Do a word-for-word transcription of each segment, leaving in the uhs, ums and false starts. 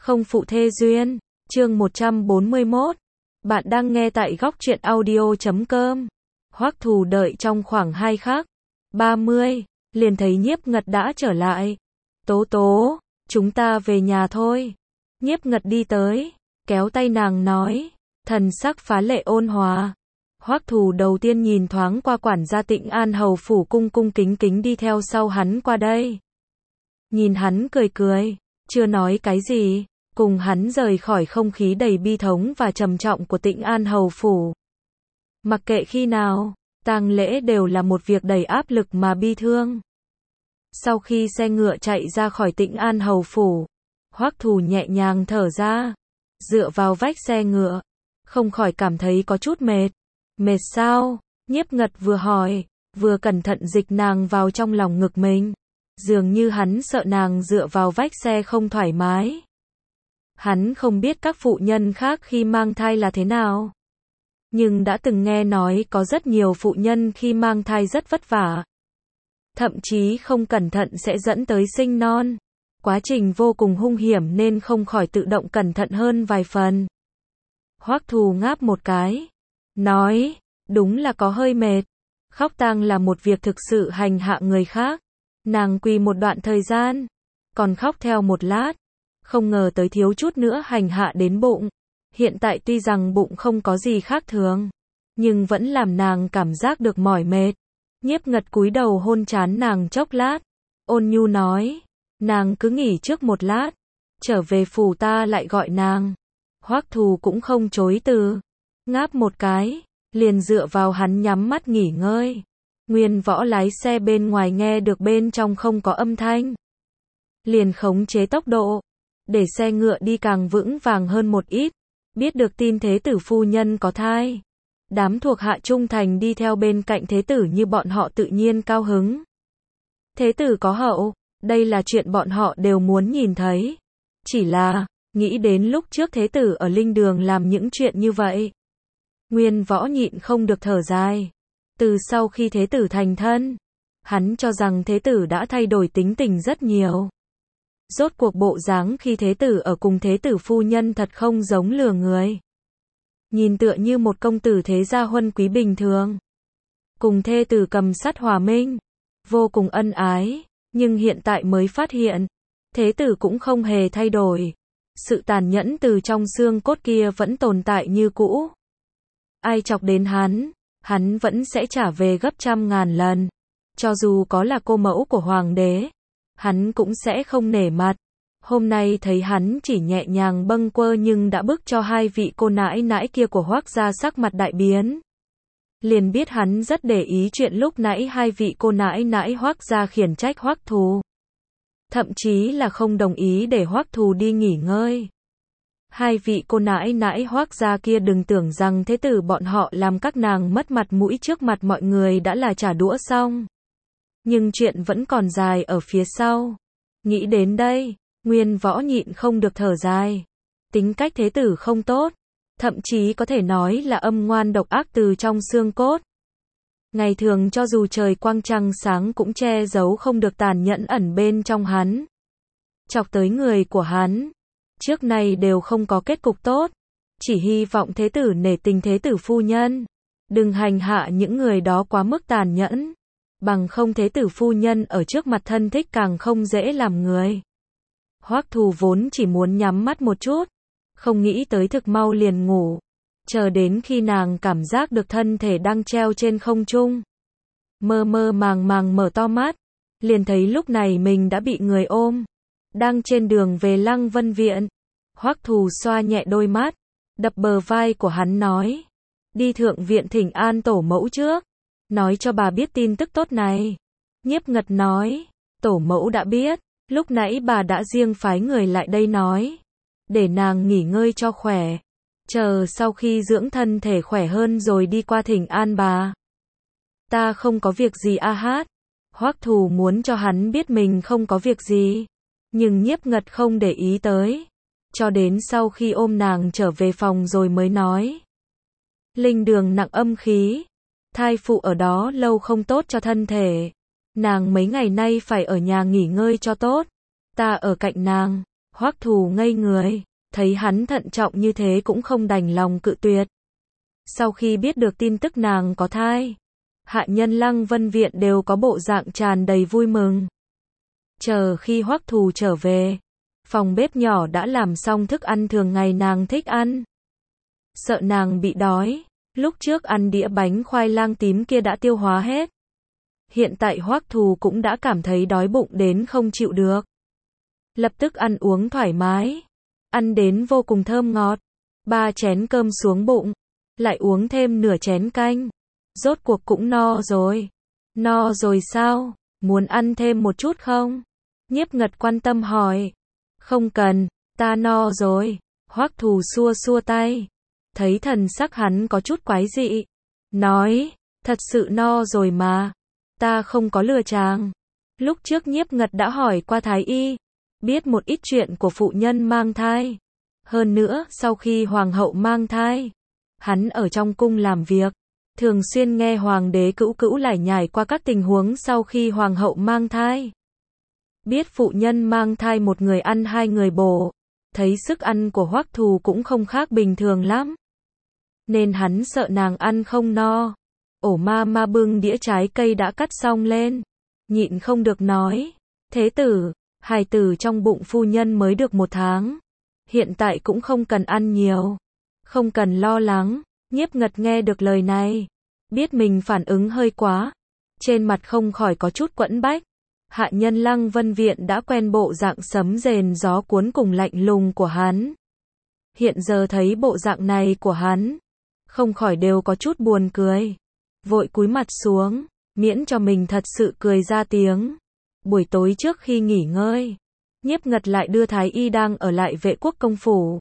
không phụ thê duyên, chương một trăm bốn mươi mốt. Bạn đang nghe tại góc truyện audio chấm com. Hoắc Thù đợi trong khoảng hai khắc, ba mươi, liền thấy Nhiếp Ngật đã trở lại. Tố tố, chúng ta về nhà thôi. Nhiếp Ngật đi tới, kéo tay nàng nói, thần sắc phá lệ ôn hòa. Hoắc Thù đầu tiên nhìn thoáng qua quản gia Tịnh An hầu phủ cung cung kính kính đi theo sau hắn qua đây. Nhìn hắn cười cười, chưa nói cái gì, cùng hắn rời khỏi không khí đầy bi thống và trầm trọng của Tịnh An hầu phủ. Mặc kệ khi nào, tang lễ đều là một việc đầy áp lực mà bi thương. Sau khi xe ngựa chạy ra khỏi Tịnh An hầu phủ, Hoắc Thù nhẹ nhàng thở ra, dựa vào vách xe ngựa, không khỏi cảm thấy có chút mệt. Mệt sao? Nhiếp Ngật vừa hỏi, vừa cẩn thận dịch nàng vào trong lòng ngực mình. Dường như hắn sợ nàng dựa vào vách xe không thoải mái. Hắn không biết các phụ nhân khác khi mang thai là thế nào, nhưng đã từng nghe nói có rất nhiều phụ nhân khi mang thai rất vất vả. Thậm chí không cẩn thận sẽ dẫn tới sinh non. Quá trình vô cùng hung hiểm nên không khỏi tự động cẩn thận hơn vài phần. Hoắc Thù ngáp một cái, nói, đúng là có hơi mệt. Khóc tang là một việc thực sự hành hạ người khác. Nàng quỳ một đoạn thời gian, còn khóc theo một lát, không ngờ tới thiếu chút nữa hành hạ đến bụng. Hiện tại tuy rằng bụng không có gì khác thường, nhưng vẫn làm nàng cảm giác được mỏi mệt. Nhiếp Ngật cúi đầu hôn trán nàng chốc lát, ôn nhu nói, nàng cứ nghỉ trước một lát, trở về phủ ta lại gọi nàng. Hoắc Thù cũng không chối từ, ngáp một cái, liền dựa vào hắn nhắm mắt nghỉ ngơi. Nguyên Võ lái xe bên ngoài nghe được bên trong không có âm thanh, liền khống chế tốc độ, để xe ngựa đi càng vững vàng hơn một ít. Biết được tin thế tử phu nhân có thai, đám thuộc hạ trung thành đi theo bên cạnh thế tử như bọn họ tự nhiên cao hứng. Thế tử có hậu, đây là chuyện bọn họ đều muốn nhìn thấy. Chỉ là, nghĩ đến lúc trước thế tử ở linh đường làm những chuyện như vậy, Nguyên Võ nhịn không được thở dài. Từ sau khi thế tử thành thân, hắn cho rằng thế tử đã thay đổi tính tình rất nhiều. Rốt cuộc bộ dáng khi thế tử ở cùng thế tử phu nhân thật không giống lừa người. Nhìn tựa như một công tử thế gia huân quý bình thường. Cùng thê tử cầm sắt hòa minh, vô cùng ân ái, nhưng hiện tại mới phát hiện, thế tử cũng không hề thay đổi. Sự tàn nhẫn từ trong xương cốt kia vẫn tồn tại như cũ. Ai chọc đến hắn, hắn vẫn sẽ trả về gấp trăm ngàn lần. Cho dù có là cô mẫu của hoàng đế, hắn cũng sẽ không nể mặt. Hôm nay thấy hắn chỉ nhẹ nhàng bâng quơ nhưng đã bức cho hai vị cô nãi nãi kia của Hoắc gia sắc mặt đại biến. Liền biết hắn rất để ý chuyện lúc nãy hai vị cô nãi nãi Hoắc gia khiển trách Hoắc Thù. Thậm chí là không đồng ý để Hoắc Thù đi nghỉ ngơi. Hai vị cô nãi nãi Hoắc gia kia đừng tưởng rằng thế tử bọn họ làm các nàng mất mặt mũi trước mặt mọi người đã là trả đũa xong. Nhưng chuyện vẫn còn dài ở phía sau. Nghĩ đến đây, Nguyên Võ nhịn không được thở dài. Tính cách thế tử không tốt, thậm chí có thể nói là âm ngoan độc ác từ trong xương cốt. Ngày thường cho dù trời quang trăng sáng cũng che giấu không được tàn nhẫn ẩn bên trong hắn. Chọc tới người của hắn, trước nay đều không có kết cục tốt. Chỉ hy vọng thế tử nể tình thế tử phu nhân, đừng hành hạ những người đó quá mức tàn nhẫn. Bằng không thế tử phu nhân ở trước mặt thân thích càng không dễ làm người. Hoắc Thù vốn chỉ muốn nhắm mắt một chút, không nghĩ tới thực mau liền ngủ. Chờ đến khi nàng cảm giác được thân thể đang treo trên không trung, mơ mơ màng màng mở to mắt, liền thấy lúc này mình đã bị người ôm, đang trên đường về Lăng Vân Viện. Hoắc Thù xoa nhẹ đôi mắt, đập bờ vai của hắn nói, đi thượng viện thỉnh an tổ mẫu trước, nói cho bà biết tin tức tốt này. Nhiếp Ngật nói, tổ mẫu đã biết, lúc nãy bà đã riêng phái người lại đây nói, để nàng nghỉ ngơi cho khỏe, chờ sau khi dưỡng thân thể khỏe hơn rồi đi qua thỉnh an bà. Ta không có việc gì a hát. Hoắc Thù muốn cho hắn biết mình không có việc gì, nhưng Nhiếp Ngật không để ý tới, cho đến sau khi ôm nàng trở về phòng rồi mới nói, linh đường nặng âm khí, thai phụ ở đó lâu không tốt cho thân thể, nàng mấy ngày nay phải ở nhà nghỉ ngơi cho tốt, ta ở cạnh nàng. Hoắc Thù ngây người, thấy hắn thận trọng như thế cũng không đành lòng cự tuyệt. Sau khi biết được tin tức nàng có thai, hạ nhân Lăng Vân Viện đều có bộ dạng tràn đầy vui mừng. Chờ khi Hoắc Thù trở về, phòng bếp nhỏ đã làm xong thức ăn thường ngày nàng thích ăn. Sợ nàng bị đói, lúc trước ăn đĩa bánh khoai lang tím kia đã tiêu hóa hết. Hiện tại Hoắc Thù cũng đã cảm thấy đói bụng đến không chịu được. Lập tức ăn uống thoải mái, ăn đến vô cùng thơm ngọt. Ba chén cơm xuống bụng, lại uống thêm nửa chén canh. Rốt cuộc cũng no rồi. No rồi sao? Muốn ăn thêm một chút không? Nhiếp Ngật quan tâm hỏi. Không cần, ta no rồi. Hoắc Thù xua xua tay. Thấy thần sắc hắn có chút quái dị. Nói, thật sự no rồi mà. Ta không có lừa chàng. Lúc trước Nhiếp Ngật đã hỏi qua Thái Y, biết một ít chuyện của phụ nhân mang thai. Hơn nữa, sau khi hoàng hậu mang thai, hắn ở trong cung làm việc, thường xuyên nghe hoàng đế cữu cữu lải nhải qua các tình huống sau khi hoàng hậu mang thai. Biết phụ nhân mang thai một người ăn hai người bổ, thấy sức ăn của Hoắc Thù cũng không khác bình thường lắm. Nên hắn sợ nàng ăn không no. Ổ ma ma bưng đĩa trái cây đã cắt xong lên, nhịn không được nói, thế tử, hài tử trong bụng phu nhân mới được một tháng, hiện tại cũng không cần ăn nhiều, không cần lo lắng. Nhiếp Ngật nghe được lời này, biết mình phản ứng hơi quá, trên mặt không khỏi có chút quẫn bách. Hạ nhân Lăng Vân Viện đã quen bộ dạng sấm rền gió cuốn cùng lạnh lùng của hắn. Hiện giờ thấy bộ dạng này của hắn, không khỏi đều có chút buồn cười. Vội cúi mặt xuống, miễn cho mình thật sự cười ra tiếng. Buổi tối trước khi nghỉ ngơi, Nhiếp Ngật lại đưa Thái Y đang ở lại Vệ Quốc công phủ,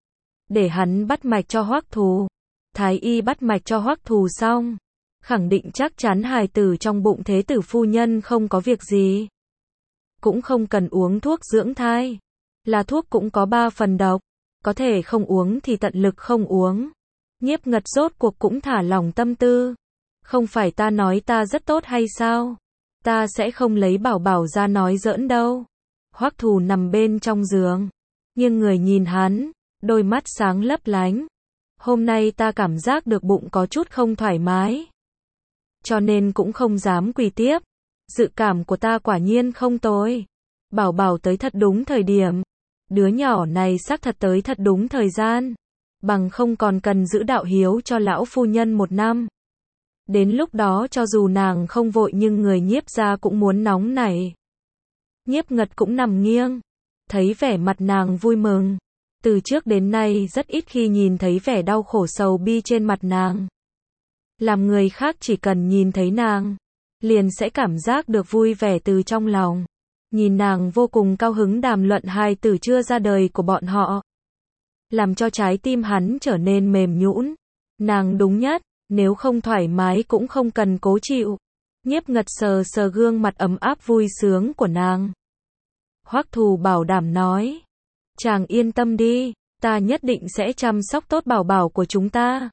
để hắn bắt mạch cho Hoắc Thù. Thái Y bắt mạch cho Hoắc Thù xong, khẳng định chắc chắn hài tử trong bụng thế tử phu nhân không có việc gì. Cũng không cần uống thuốc dưỡng thai. Là thuốc cũng có ba phần độc, có thể không uống thì tận lực không uống. Nhiếp Ngật rốt cuộc cũng thả lỏng tâm tư. Không phải ta nói ta rất tốt hay sao? Ta sẽ không lấy bảo bảo ra nói giỡn đâu. Hoắc Thù nằm bên trong giường, nhưng người nhìn hắn, đôi mắt sáng lấp lánh. Hôm nay ta cảm giác được bụng có chút không thoải mái, cho nên cũng không dám quỳ tiếp. Dự cảm của ta quả nhiên không tồi. Bảo bảo tới thật đúng thời điểm. Đứa nhỏ này xác thật tới thật đúng thời gian. Bằng không còn cần giữ đạo hiếu cho lão phu nhân một năm. Đến lúc đó cho dù nàng không vội nhưng người Nhiếp gia cũng muốn nóng nảy. Nhiếp Ngật cũng nằm nghiêng, thấy vẻ mặt nàng vui mừng. Từ trước đến nay rất ít khi nhìn thấy vẻ đau khổ sầu bi trên mặt nàng. Làm người khác chỉ cần nhìn thấy nàng, liền sẽ cảm giác được vui vẻ từ trong lòng. Nhìn nàng vô cùng cao hứng đàm luận hài tử chưa ra đời của bọn họ, làm cho trái tim hắn trở nên mềm nhũn. Nàng đúng nhất, nếu không thoải mái cũng không cần cố chịu. Nhiếp Ngật sờ sờ gương mặt ấm áp vui sướng của nàng. Hoắc Thù bảo đảm nói, chàng yên tâm đi, ta nhất định sẽ chăm sóc tốt bảo bảo của chúng ta.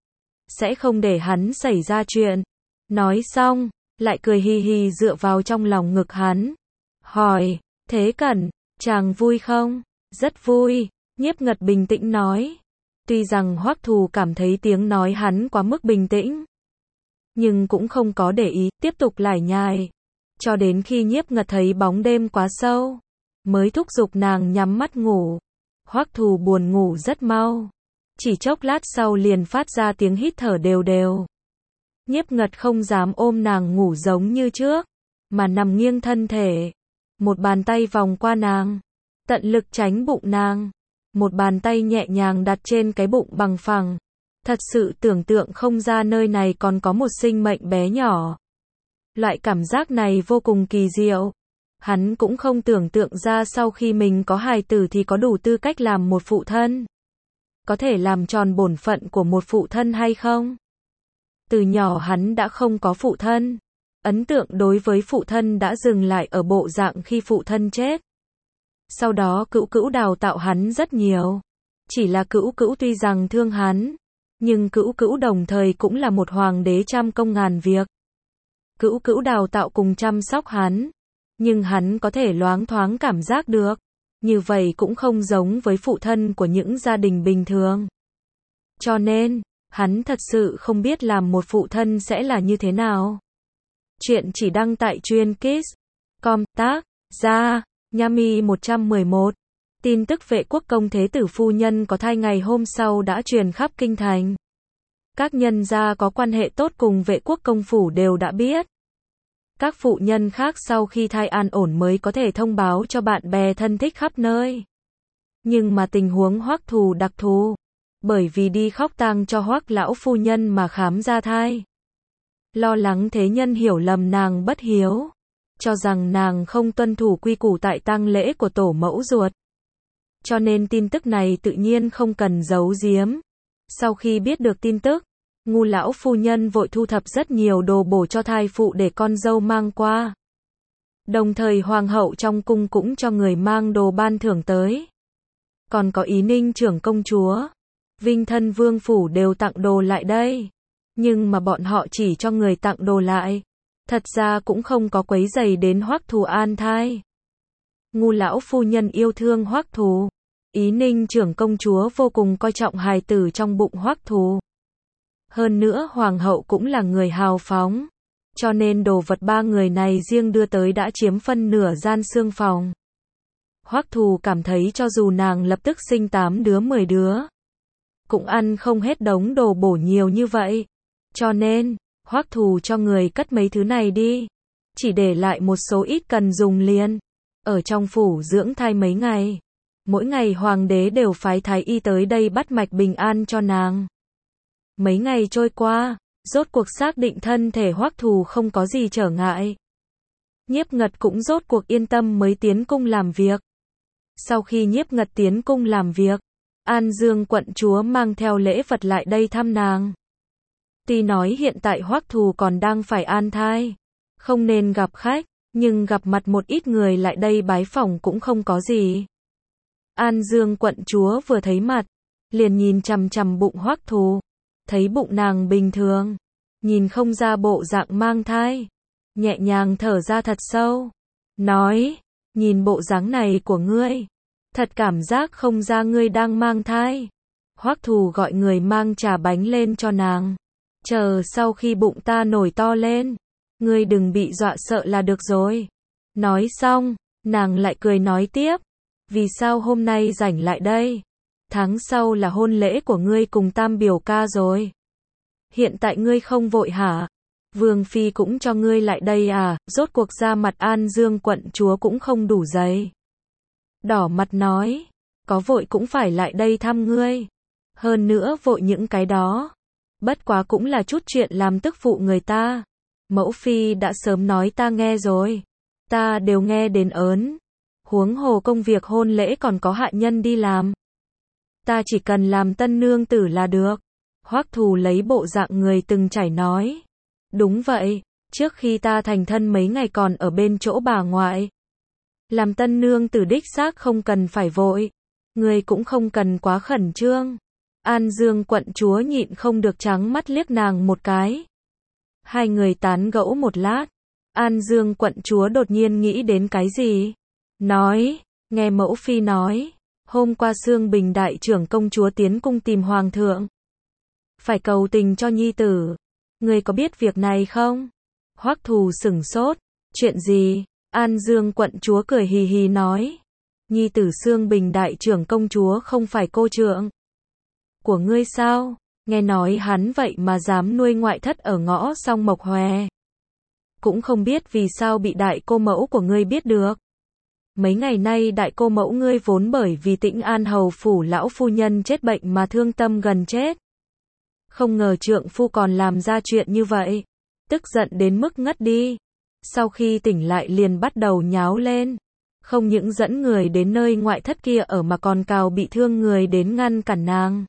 Sẽ không để hắn xảy ra chuyện. Nói xong, lại cười hì hì dựa vào trong lòng ngực hắn. Hỏi, Thế Cẩn, chàng vui không? Rất vui, Nhiếp Ngật bình tĩnh nói. Tuy rằng Hoắc Thù cảm thấy tiếng nói hắn quá mức bình tĩnh, nhưng cũng không có để ý, tiếp tục lải nhải. Cho đến khi Nhiếp Ngật thấy bóng đêm quá sâu, mới thúc giục nàng nhắm mắt ngủ. Hoắc Thù buồn ngủ rất mau. Chỉ chốc lát sau liền phát ra tiếng hít thở đều đều. Nhiếp Ngật không dám ôm nàng ngủ giống như trước, mà nằm nghiêng thân thể. Một bàn tay vòng qua nàng, tận lực tránh bụng nàng. Một bàn tay nhẹ nhàng đặt trên cái bụng bằng phẳng. Thật sự tưởng tượng không ra nơi này còn có một sinh mệnh bé nhỏ. Loại cảm giác này vô cùng kỳ diệu. Hắn cũng không tưởng tượng ra sau khi mình có hài tử thì có đủ tư cách làm một phụ thân. Có thể làm tròn bổn phận của một phụ thân hay không? Từ nhỏ hắn đã không có phụ thân. Ấn tượng đối với phụ thân đã dừng lại ở bộ dạng khi phụ thân chết. Sau đó Cữu Cữu đào tạo hắn rất nhiều. Chỉ là Cữu Cữu tuy rằng thương hắn, nhưng Cữu Cữu đồng thời cũng là một hoàng đế trăm công ngàn việc. Cữu Cữu đào tạo cùng chăm sóc hắn, nhưng hắn có thể loáng thoáng cảm giác được, như vậy cũng không giống với phụ thân của những gia đình bình thường. Cho nên, hắn thật sự không biết làm một phụ thân sẽ là như thế nào. Chuyện chỉ đăng tại Truyện Kids. Com tác ra Yami một trăm mười một. Tin tức vệ quốc công thế tử phu nhân có thai ngày hôm sau đã truyền khắp kinh thành. Các nhân gia có quan hệ tốt cùng vệ quốc công phủ đều đã biết. Các phụ nhân khác sau khi thai an ổn mới có thể thông báo cho bạn bè thân thích khắp nơi. Nhưng mà tình huống Hoắc Thù đặc thù, bởi vì đi khóc tang cho Hoắc lão phu nhân mà khám ra thai. Lo lắng thế nhân hiểu lầm nàng bất hiếu, cho rằng nàng không tuân thủ quy củ tại tang lễ của tổ mẫu ruột. Cho nên tin tức này tự nhiên không cần giấu giếm. Sau khi biết được tin tức, Ngu lão phu nhân vội thu thập rất nhiều đồ bổ cho thai phụ để con dâu mang qua. Đồng thời hoàng hậu trong cung cũng cho người mang đồ ban thưởng tới. Còn có Ý Ninh trưởng công chúa, Vinh thân vương phủ đều tặng đồ lại đây. Nhưng mà bọn họ chỉ cho người tặng đồ lại. Thật ra cũng không có quấy rầy đến Hoắc Thù an thai. Ngu lão phu nhân yêu thương Hoắc Thù. Ý Ninh trưởng công chúa vô cùng coi trọng hài tử trong bụng Hoắc Thù. Hơn nữa hoàng hậu cũng là người hào phóng. Cho nên đồ vật ba người này riêng đưa tới đã chiếm phân nửa gian xương phòng. Hoắc Thù cảm thấy cho dù nàng lập tức sinh tám đứa mười đứa, cũng ăn không hết đống đồ bổ nhiều như vậy. Cho nên, Hoắc Thù cho người cất mấy thứ này đi. Chỉ để lại một số ít cần dùng liền. Ở trong phủ dưỡng thai mấy ngày. Mỗi ngày hoàng đế đều phái thái y tới đây bắt mạch bình an cho nàng. Mấy ngày trôi qua, rốt cuộc xác định thân thể Hoắc Thù không có gì trở ngại. Nhiếp Ngật cũng rốt cuộc yên tâm mới tiến cung làm việc. Sau khi Nhiếp Ngật tiến cung làm việc, An Dương quận chúa mang theo lễ vật lại đây thăm nàng. Tuy nói hiện tại Hoắc Thù còn đang phải an thai, không nên gặp khách, nhưng gặp mặt một ít người lại đây bái phỏng cũng không có gì. An Dương quận chúa vừa thấy mặt, liền nhìn chằm chằm bụng Hoắc Thù, thấy bụng nàng bình thường, nhìn không ra bộ dạng mang thai, nhẹ nhàng thở ra thật sâu, nói, nhìn bộ dáng này của ngươi, thật cảm giác không ra ngươi đang mang thai. Hoắc Thù gọi người mang trà bánh lên cho nàng, chờ sau khi bụng ta nổi to lên, ngươi đừng bị dọa sợ là được rồi. Nói xong, nàng lại cười nói tiếp, vì sao hôm nay rảnh lại đây? Tháng sau là hôn lễ của ngươi cùng Tam biểu ca rồi. Hiện tại ngươi không vội hả? Vương phi cũng cho ngươi lại đây à? Rốt cuộc ra mặt An Dương quận chúa cũng không đủ giấy. Đỏ mặt nói, có vội cũng phải lại đây thăm ngươi. Hơn nữa vội những cái đó, bất quá cũng là chút chuyện làm tức phụ người ta. Mẫu phi đã sớm nói ta nghe rồi, ta đều nghe đến ớn. Huống hồ công việc hôn lễ còn có hạ nhân đi làm. Ta chỉ cần làm tân nương tử là được. Hoắc Thù lấy bộ dạng người từng trải nói. Đúng vậy, trước khi ta thành thân mấy ngày còn ở bên chỗ bà ngoại. Làm tân nương tử đích xác không cần phải vội. Người cũng không cần quá khẩn trương. An Dương quận chúa nhịn không được trắng mắt liếc nàng một cái. Hai người tán gẫu một lát. An Dương quận chúa đột nhiên nghĩ đến cái gì? Nói, nghe mẫu phi nói, hôm qua Sương Bình đại trưởng công chúa tiến cung tìm hoàng thượng. Phải cầu tình cho nhi tử. Ngươi có biết việc này không? Hoắc Thù sửng sốt. Chuyện gì? An Dương quận chúa cười hì hì nói. Nhi tử Sương Bình đại trưởng công chúa không phải cô trượng của ngươi sao? Nghe nói hắn vậy mà dám nuôi ngoại thất ở ngõ Song Mộc Hòe. Cũng không biết vì sao bị đại cô mẫu của ngươi biết được. Mấy ngày nay đại cô mẫu ngươi vốn bởi vì Tĩnh An hầu phủ lão phu nhân chết bệnh mà thương tâm gần chết. Không ngờ trượng phu còn làm ra chuyện như vậy. Tức giận đến mức ngất đi. Sau khi tỉnh lại liền bắt đầu nháo lên. Không những dẫn người đến nơi ngoại thất kia ở mà còn cào bị thương người đến ngăn cản nàng.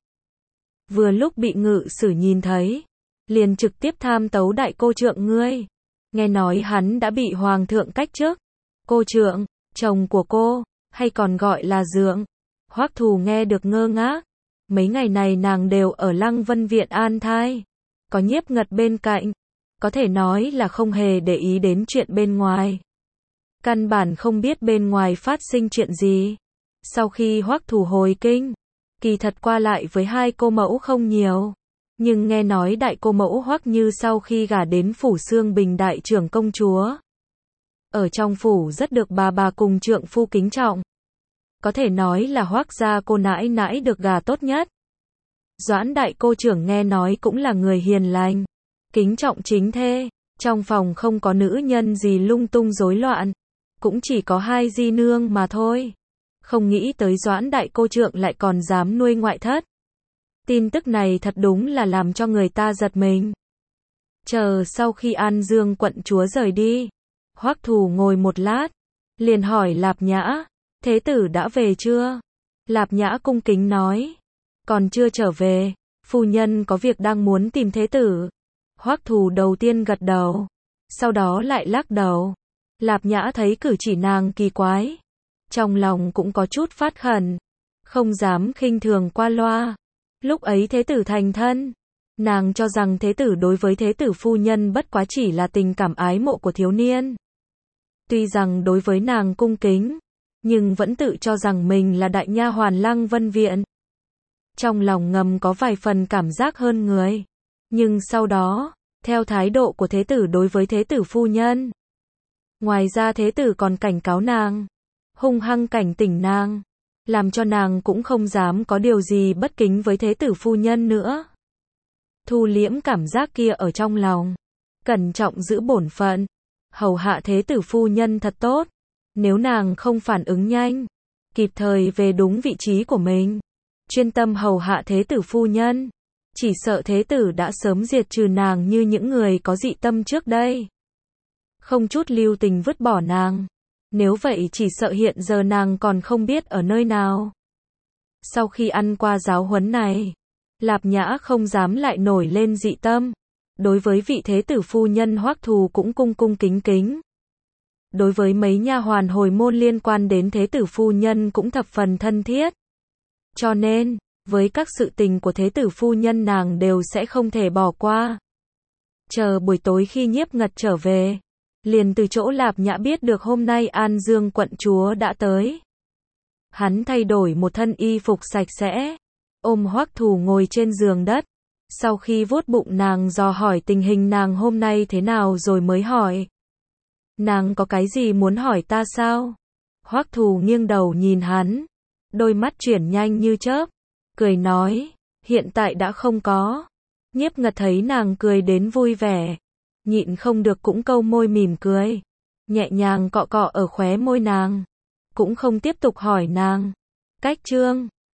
Vừa lúc bị ngự sử nhìn thấy, liền trực tiếp tham tấu đại cô trượng ngươi. Nghe nói hắn đã bị hoàng thượng cách chức. Cô trượng, chồng của cô, hay còn gọi là dượng. Hoắc Thù nghe được ngơ ngác. Mấy ngày này nàng đều ở Lăng Vân Viện an thai. Có Nhiếp Ngật bên cạnh. Có thể nói là không hề để ý đến chuyện bên ngoài. Căn bản không biết bên ngoài phát sinh chuyện gì. Sau khi Hoắc Thù hồi kinh, kỳ thật qua lại với hai cô mẫu không nhiều, nhưng nghe nói đại cô mẫu Hoắc Như sau khi gả đến phủ Xương Bình đại trưởng công chúa, ở trong phủ rất được bà bà cùng trượng phu kính trọng. Có thể nói là Hoắc gia cô nãi nãi được gả tốt nhất. Doãn đại cô trưởng nghe nói cũng là người hiền lành, kính trọng chính thê, trong phòng không có nữ nhân gì lung tung rối loạn, cũng chỉ có hai di nương mà thôi. Không nghĩ tới Doãn đại cô trưởng lại còn dám nuôi ngoại thất. Tin tức này thật đúng là làm cho người ta giật mình. Chờ sau khi An Dương quận chúa rời đi, Hoắc Thù ngồi một lát, liền hỏi Lạp Nhã, thế tử đã về chưa? Lạp Nhã cung kính nói, còn chưa trở về, phu nhân có việc đang muốn tìm thế tử. Hoắc Thù đầu tiên gật đầu, sau đó lại lắc đầu. Lạp Nhã thấy cử chỉ nàng kỳ quái, trong lòng cũng có chút phát khẩn, không dám khinh thường qua loa. Lúc ấy thế tử thành thân, nàng cho rằng thế tử đối với thế tử phu nhân bất quá chỉ là tình cảm ái mộ của thiếu niên. Tuy rằng đối với nàng cung kính, nhưng vẫn tự cho rằng mình là đại nha hoàn Lăng Vân Viện. Trong lòng ngầm có vài phần cảm giác hơn người. Nhưng sau đó, theo thái độ của thế tử đối với thế tử phu nhân, ngoài ra thế tử còn cảnh cáo nàng, hung hăng cảnh tỉnh nàng, làm cho nàng cũng không dám có điều gì bất kính với thế tử phu nhân nữa. Thu liễm cảm giác kia ở trong lòng, cẩn trọng giữ bổn phận, hầu hạ thế tử phu nhân thật tốt. Nếu nàng không phản ứng nhanh, kịp thời về đúng vị trí của mình, chuyên tâm hầu hạ thế tử phu nhân, chỉ sợ thế tử đã sớm diệt trừ nàng như những người có dị tâm trước đây. Không chút lưu tình vứt bỏ nàng. Nếu vậy chỉ sợ hiện giờ nàng còn không biết ở nơi nào. Sau khi ăn qua giáo huấn này, Lạp Nhã không dám lại nổi lên dị tâm. Đối với vị thế tử phu nhân Hoắc Thù cũng cung cung kính kính. Đối với mấy nha hoàn hồi môn liên quan đến thế tử phu nhân cũng thập phần thân thiết. Cho nên, với các sự tình của thế tử phu nhân nàng đều sẽ không thể bỏ qua. Chờ buổi tối khi Nhiếp Ngật trở về, liền từ chỗ Lạp Nhã biết được hôm nay An Dương quận chúa đã tới. Hắn thay đổi một thân y phục sạch sẽ, ôm Hoắc Thù ngồi trên giường đất. Sau khi vuốt bụng nàng dò hỏi tình hình nàng hôm nay thế nào rồi mới hỏi. Nàng có cái gì muốn hỏi ta sao? Hoắc Thù nghiêng đầu nhìn hắn, đôi mắt chuyển nhanh như chớp, cười nói, hiện tại đã không có. Nhiếp Ngật thấy nàng cười đến vui vẻ, nhịn không được cũng câu môi mỉm cười, nhẹ nhàng cọ cọ ở khóe môi nàng, cũng không tiếp tục hỏi nàng. Cách chương